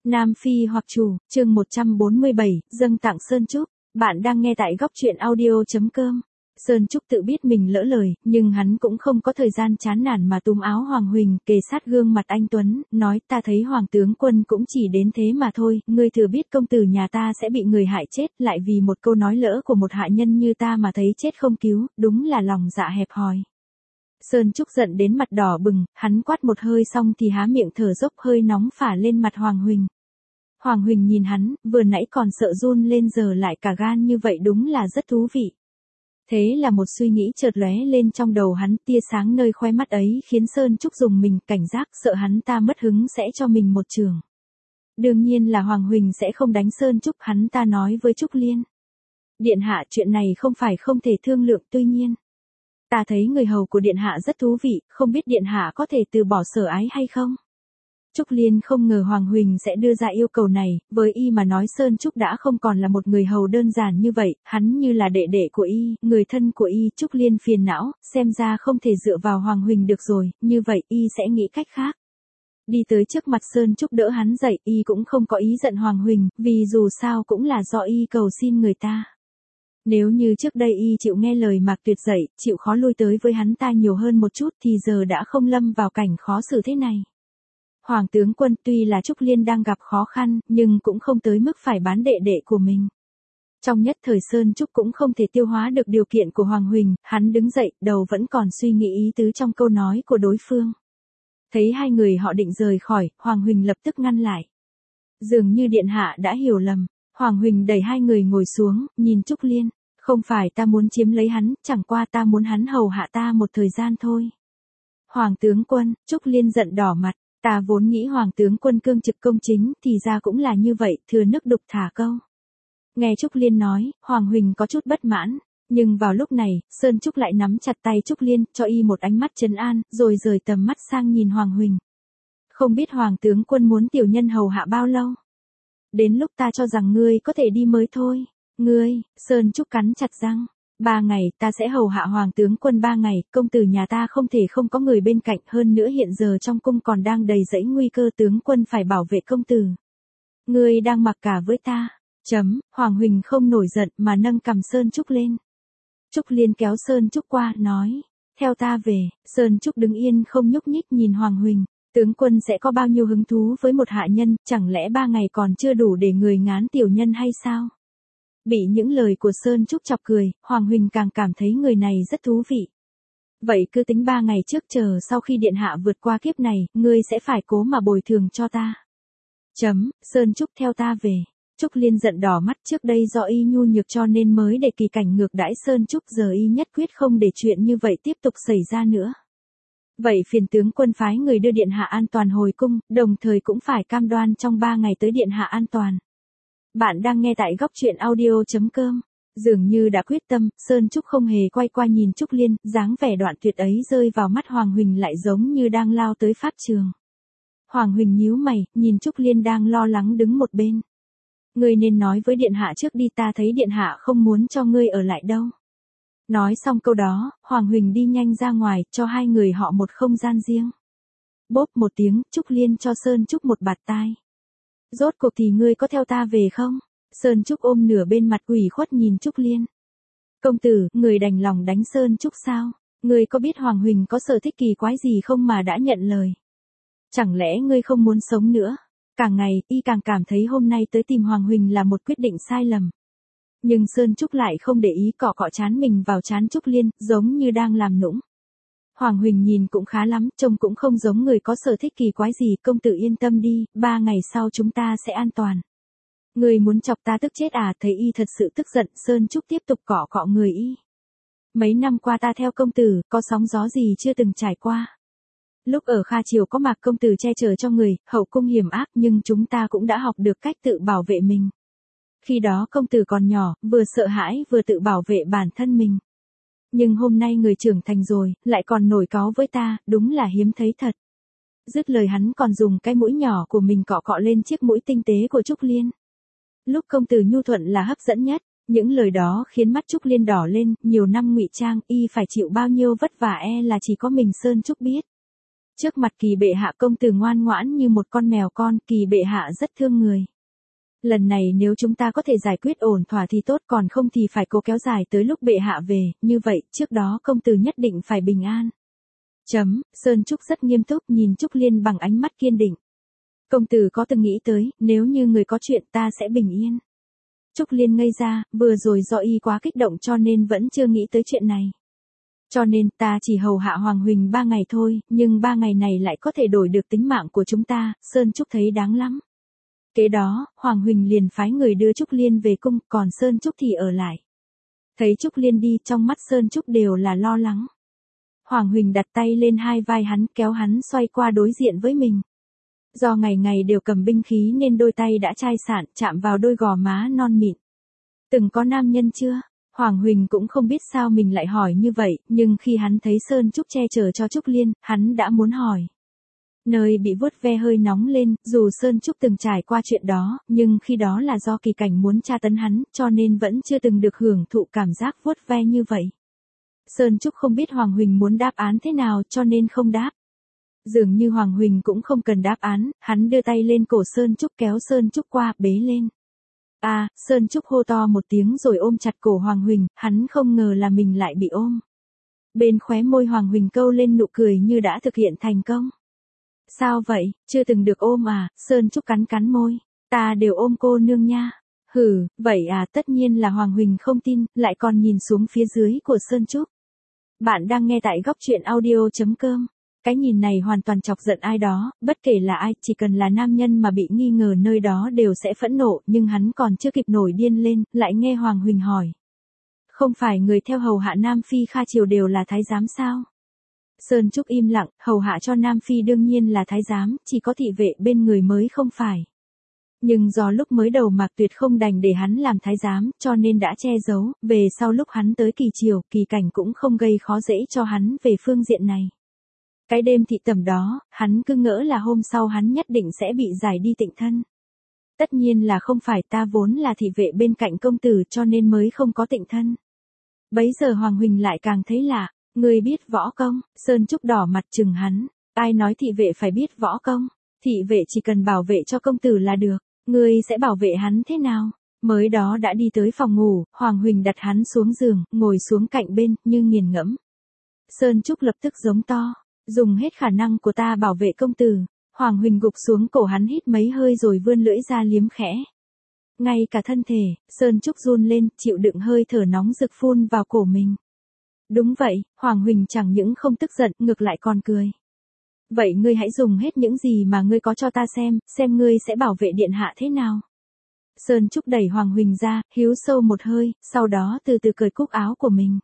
Nam Phi hoặc chủ, chương 147, dâng tặng Sơn Trúc. Bạn đang nghe tại góc truyện audio.com. Sơn Trúc tự biết mình lỡ lời, nhưng hắn cũng không có thời gian chán nản mà túm áo Hoàng Huỳnh kề sát gương mặt anh Tuấn, nói ta thấy Hoàng tướng quân cũng chỉ đến thế mà thôi, ngươi thừa biết công tử nhà ta sẽ bị người hại chết, lại vì một câu nói lỡ của một hạ nhân như ta mà thấy chết không cứu, đúng là lòng dạ hẹp hòi. Sơn Trúc giận đến mặt đỏ bừng, hắn quát một hơi xong thì há miệng thở dốc hơi nóng phả lên mặt Hoàng Huỳnh. Hoàng Huỳnh nhìn hắn, vừa nãy còn sợ run lên giờ lại cả gan như vậy đúng là rất thú vị. Thế là một suy nghĩ chợt lóe lên trong đầu hắn, tia sáng nơi khóe mắt ấy khiến Sơn Trúc dùng mình cảnh giác, sợ hắn ta mất hứng sẽ cho mình một chưởng. Đương nhiên là Hoàng Huỳnh sẽ không đánh Sơn Trúc, hắn ta nói với Trúc Liên. Điện hạ, chuyện này không phải không thể thương lượng, tuy nhiên ta thấy người hầu của điện hạ rất thú vị, không biết điện hạ có thể từ bỏ Sở Ái hay không? Trúc Liên không ngờ Hoàng Huỳnh sẽ đưa ra yêu cầu này, với y mà nói Sơn Trúc đã không còn là một người hầu đơn giản như vậy, hắn như là đệ đệ của y, người thân của y. Trúc Liên phiền não, xem ra không thể dựa vào Hoàng Huỳnh được rồi, như vậy y sẽ nghĩ cách khác. Đi tới trước mặt Sơn Trúc đỡ hắn dậy, y cũng không có ý giận Hoàng Huỳnh, vì dù sao cũng là do y cầu xin người ta. Nếu như trước đây y chịu nghe lời Mạc Tuyệt dạy, chịu khó lui tới với hắn ta nhiều hơn một chút thì giờ đã không lâm vào cảnh khó xử thế này. Hoàng tướng quân, tuy là Trúc Liên đang gặp khó khăn, nhưng cũng không tới mức phải bán đệ đệ của mình. Trong nhất thời Sơn Trúc cũng không thể tiêu hóa được điều kiện của Hoàng Huỳnh, hắn đứng dậy, đầu vẫn còn suy nghĩ ý tứ trong câu nói của đối phương. Thấy hai người họ định rời khỏi, Hoàng Huỳnh lập tức ngăn lại. Dường như điện hạ đã hiểu lầm. Hoàng Huỳnh đẩy hai người ngồi xuống, nhìn Trúc Liên. Không phải ta muốn chiếm lấy hắn, chẳng qua ta muốn hắn hầu hạ ta một thời gian thôi. Hoàng tướng quân, Trúc Liên giận đỏ mặt. Ta vốn nghĩ Hoàng tướng quân cương trực công chính, thì ra cũng là như vậy, thừa nước đục thả câu. Nghe Trúc Liên nói, Hoàng Huỳnh có chút bất mãn, nhưng vào lúc này, Sơn Trúc lại nắm chặt tay Trúc Liên, cho y một ánh mắt trấn an, rồi rời tầm mắt sang nhìn Hoàng Huỳnh. Không biết Hoàng tướng quân muốn tiểu nhân hầu hạ bao lâu? Đến lúc ta cho rằng ngươi có thể đi mới thôi. Ngươi, Sơn Trúc cắn chặt răng. 3 ngày, ta sẽ hầu hạ Hoàng tướng quân 3 ngày, công tử nhà ta không thể không có người bên cạnh, hơn nữa hiện giờ trong cung còn đang đầy rẫy nguy cơ, tướng quân phải bảo vệ công tử. Ngươi đang mặc cả với ta. Hoàng Huỳnh không nổi giận mà nâng cằm Sơn Trúc lên. Trúc Liên kéo Sơn Trúc qua, nói, theo ta về. Sơn Trúc đứng yên không nhúc nhích nhìn Hoàng Huỳnh. Tướng quân sẽ có bao nhiêu hứng thú với một hạ nhân, chẳng lẽ 3 ngày còn chưa đủ để người ngán tiểu nhân hay sao? Bị những lời của Sơn Trúc chọc cười, Hoàng Huỳnh càng cảm thấy người này rất thú vị. Vậy cứ tính 3 ngày trước, chờ sau khi điện hạ vượt qua kiếp này, ngươi sẽ phải cố mà bồi thường cho ta. Sơn Trúc theo ta về. Trúc Liên giận đỏ mắt, trước đây do y nhu nhược cho nên mới để kỳ cảnh ngược đãi Sơn Trúc, giờ y nhất quyết không để chuyện như vậy tiếp tục xảy ra nữa. Vậy phiền tướng quân phái người đưa điện hạ an toàn hồi cung, đồng thời cũng phải cam đoan trong 3 ngày tới điện hạ an toàn. Bạn đang nghe tại góc truyện audio.com. Dường như đã quyết tâm, Sơn Trúc không hề quay qua nhìn Trúc Liên, dáng vẻ đoạn tuyệt ấy rơi vào mắt Hoàng Huỳnh lại giống như đang lao tới pháp trường. Hoàng Huỳnh nhíu mày, nhìn Trúc Liên đang lo lắng đứng một bên. Ngươi nên nói với điện hạ trước đi, ta thấy điện hạ không muốn cho ngươi ở lại đâu. Nói xong câu đó, Hoàng Huỳnh đi nhanh ra ngoài, cho hai người họ một không gian riêng. Bốp một tiếng, Trúc Liên cho Sơn Trúc một bạt tai. Rốt cuộc thì ngươi có theo ta về không? Sơn Trúc ôm nửa bên mặt ủy khuất nhìn Trúc Liên. Công tử, người đành lòng đánh Sơn Trúc sao? Ngươi có biết Hoàng Huỳnh có sở thích kỳ quái gì không mà đã nhận lời? Chẳng lẽ ngươi không muốn sống nữa? Càng ngày, y càng cảm thấy hôm nay tới tìm Hoàng Huỳnh là một quyết định sai lầm. Nhưng Sơn Trúc lại không để ý, cọ cọ trán mình vào trán Trúc Liên, giống như đang làm nũng. Hoàng Huỳnh nhìn cũng khá lắm, trông cũng không giống người có sở thích kỳ quái gì, công tử yên tâm đi, 3 ngày sau chúng ta sẽ an toàn. Người muốn chọc ta tức chết à? Thấy y thật sự tức giận, Sơn Trúc tiếp tục cọ cọ người y. Mấy năm qua ta theo công tử, có sóng gió gì chưa từng trải qua. Lúc ở Kha Triều có Mạc công tử che chở cho người, hậu cung hiểm ác, nhưng chúng ta cũng đã học được cách tự bảo vệ mình. Khi đó công tử còn nhỏ, vừa sợ hãi vừa tự bảo vệ bản thân mình. Nhưng hôm nay người trưởng thành rồi, lại còn nổi cáu với ta, đúng là hiếm thấy thật. Dứt lời hắn còn dùng cái mũi nhỏ của mình cọ cọ lên chiếc mũi tinh tế của Trúc Liên. Lúc công tử nhu thuận là hấp dẫn nhất, những lời đó khiến mắt Trúc Liên đỏ lên, nhiều năm ngụy trang, y phải chịu bao nhiêu vất vả là chỉ có mình Sơn Trúc biết. Trước mặt Kỳ bệ hạ công tử ngoan ngoãn như một con mèo con, Kỳ bệ hạ rất thương người. Lần này nếu chúng ta có thể giải quyết ổn thỏa thì tốt, còn không thì phải cố kéo dài tới lúc bệ hạ về, như vậy trước đó công tử nhất định phải bình an. Sơn Trúc rất nghiêm túc nhìn Trúc Liên bằng ánh mắt kiên định. Công tử có từng nghĩ tới, nếu như người có chuyện ta sẽ bình yên. Trúc Liên ngây ra, vừa rồi do y quá kích động cho nên vẫn chưa nghĩ tới chuyện này. Cho nên ta chỉ hầu hạ Hoàng Huỳnh 3 ngày thôi, nhưng 3 ngày này lại có thể đổi được tính mạng của chúng ta, Sơn Trúc thấy đáng lắm. Kế đó, Hoàng Huỳnh liền phái người đưa Trúc Liên về cung, còn Sơn Trúc thì ở lại. Thấy Trúc Liên đi, trong mắt Sơn Trúc đều là lo lắng. Hoàng Huỳnh đặt tay lên hai vai hắn, kéo hắn xoay qua đối diện với mình. Do ngày ngày đều cầm binh khí nên đôi tay đã chai sạn, chạm vào đôi gò má non mịn. Từng có nam nhân chưa? Hoàng Huỳnh cũng không biết sao mình lại hỏi như vậy, nhưng khi hắn thấy Sơn Trúc che chở cho Trúc Liên, hắn đã muốn hỏi. Nơi bị vuốt ve hơi nóng lên, dù Sơn Trúc từng trải qua chuyện đó, nhưng khi đó là do Kỳ Cảnh muốn tra tấn hắn, cho nên vẫn chưa từng được hưởng thụ cảm giác vuốt ve như vậy. Sơn Trúc không biết Hoàng Huỳnh muốn đáp án thế nào cho nên không đáp. Dường như Hoàng Huỳnh cũng không cần đáp án, hắn đưa tay lên cổ Sơn Trúc kéo Sơn Trúc qua, bế lên. Sơn Trúc hô to một tiếng rồi ôm chặt cổ Hoàng Huỳnh, hắn không ngờ là mình lại bị ôm. Bên khóe môi Hoàng Huỳnh câu lên nụ cười như đã thực hiện thành công. Sao vậy, chưa từng được ôm à? Sơn Trúc cắn cắn môi. Ta đều ôm cô nương nha. Hử, vậy à? Tất nhiên là Hoàng Huỳnh không tin, lại còn nhìn xuống phía dưới của Sơn Trúc. Bạn đang nghe tại góc truyện audio.com. Cái nhìn này hoàn toàn chọc giận ai đó, bất kể là ai, chỉ cần là nam nhân mà bị nghi ngờ nơi đó đều sẽ phẫn nộ, nhưng hắn còn chưa kịp nổi điên lên, lại nghe Hoàng Huỳnh hỏi. Không phải người theo hầu hạ Nam Phi Kha Triều đều là thái giám sao? Sơn Trúc im lặng, hầu hạ cho Nam Phi đương nhiên là thái giám, chỉ có thị vệ bên người mới không phải. Nhưng do lúc mới đầu Mạc Tuyệt không đành để hắn làm thái giám, cho nên đã che giấu, về sau lúc hắn tới Kỳ Triều, Kỳ Cảnh cũng không gây khó dễ cho hắn về phương diện này. Cái đêm thị tẩm đó, hắn cứ ngỡ là hôm sau hắn nhất định sẽ bị giải đi tịnh thân. Tất nhiên là không phải, ta vốn là thị vệ bên cạnh công tử cho nên mới không có tịnh thân. Bấy giờ Hoàng Huỳnh lại càng thấy lạ, ngươi biết võ công? Sơn Trúc đỏ mặt trừng hắn, ai nói thị vệ phải biết võ công? Thị vệ chỉ cần bảo vệ cho công tử là được, ngươi sẽ bảo vệ hắn thế nào? Mới đó đã đi tới phòng ngủ, Hoàng Huỳnh đặt hắn xuống giường, ngồi xuống cạnh bên, như nghiền ngẫm. Sơn Trúc lập tức giống to. Dùng hết khả năng của ta bảo vệ công tử. Hoàng Huỳnh gục xuống cổ hắn hít mấy hơi rồi vươn lưỡi ra liếm khẽ. Ngay cả thân thể, Sơn Trúc run lên, chịu đựng hơi thở nóng rực phun vào cổ mình. Đúng vậy, Hoàng Huỳnh chẳng những không tức giận, ngược lại còn cười. Vậy ngươi hãy dùng hết những gì mà ngươi có cho ta xem ngươi sẽ bảo vệ điện hạ thế nào. Sơn Trúc đẩy Hoàng Huỳnh ra, híu sâu một hơi, sau đó từ từ cởi cúc áo của mình.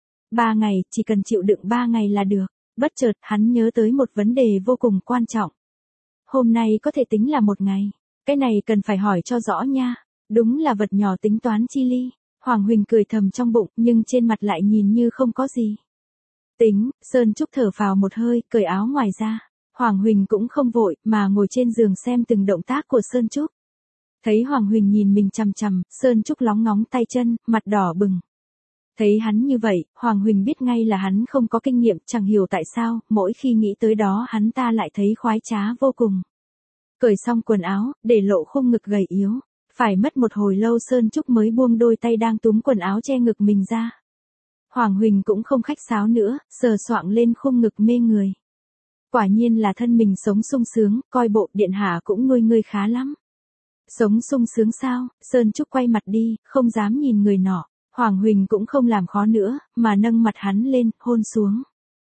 3 ngày, chỉ cần chịu đựng 3 ngày là được. Bất chợt, hắn nhớ tới một vấn đề vô cùng quan trọng. Hôm nay có thể tính là một ngày. Cái này cần phải hỏi cho rõ nha. Đúng là vật nhỏ tính toán chi ly. Hoàng Huỳnh cười thầm trong bụng, nhưng trên mặt lại nhìn như không có gì. Tính, Sơn Trúc thở phào một hơi, cởi áo ngoài ra. Hoàng Huỳnh cũng không vội, mà ngồi trên giường xem từng động tác của Sơn Trúc. Thấy Hoàng Huỳnh nhìn mình chằm chằm, Sơn Trúc lóng ngóng tay chân, mặt đỏ bừng. Thấy hắn như vậy, Hoàng Huỳnh biết ngay là hắn không có kinh nghiệm, chẳng hiểu tại sao, mỗi khi nghĩ tới đó hắn ta lại thấy khoái trá vô cùng. Cởi xong quần áo, để lộ khung ngực gầy yếu. Phải mất một hồi lâu Sơn Trúc mới buông đôi tay đang túm quần áo che ngực mình ra. Hoàng Huỳnh cũng không khách sáo nữa, sờ soạng lên khung ngực mê người. Quả nhiên là thân mình sống sung sướng, coi bộ điện hạ cũng nuôi ngươi khá lắm. Sống sung sướng sao? Sơn Trúc quay mặt đi, không dám nhìn người nọ. Hoàng Huỳnh cũng không làm khó nữa, mà nâng mặt hắn lên, hôn xuống.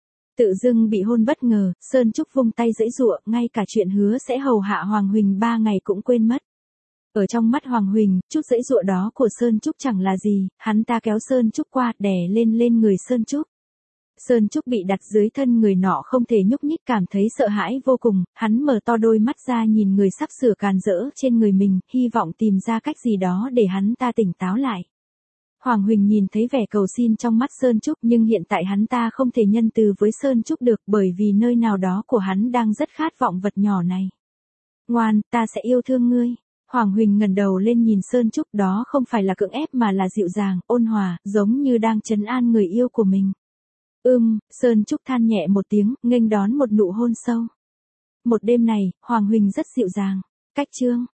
Tự dưng bị hôn bất ngờ, Sơn Trúc vung tay giãy giụa, ngay cả chuyện hứa sẽ hầu hạ Hoàng Huỳnh 3 ngày cũng quên mất. Ở trong mắt Hoàng Huỳnh, chút giãy giụa đó của Sơn Trúc chẳng là gì, hắn ta kéo Sơn Trúc qua, đè lên người Sơn Trúc. Sơn Trúc bị đặt dưới thân người nọ không thể nhúc nhích, cảm thấy sợ hãi vô cùng, hắn mở to đôi mắt ra nhìn người sắp sửa càn rỡ trên người mình, hy vọng tìm ra cách gì đó để hắn ta tỉnh táo lại. Hoàng Huỳnh nhìn thấy vẻ cầu xin trong mắt Sơn Trúc, nhưng hiện tại hắn ta không thể nhân từ với Sơn Trúc được, bởi vì nơi nào đó của hắn đang rất khát vọng vật nhỏ này. Ngoan, ta sẽ yêu thương ngươi. Hoàng Huỳnh ngẩng đầu lên nhìn Sơn Trúc, đó không phải là cưỡng ép mà là dịu dàng, ôn hòa, giống như đang trấn an người yêu của mình. Sơn Trúc than nhẹ một tiếng, nghênh đón một nụ hôn sâu. Một đêm này, Hoàng Huỳnh rất dịu dàng. Cách chương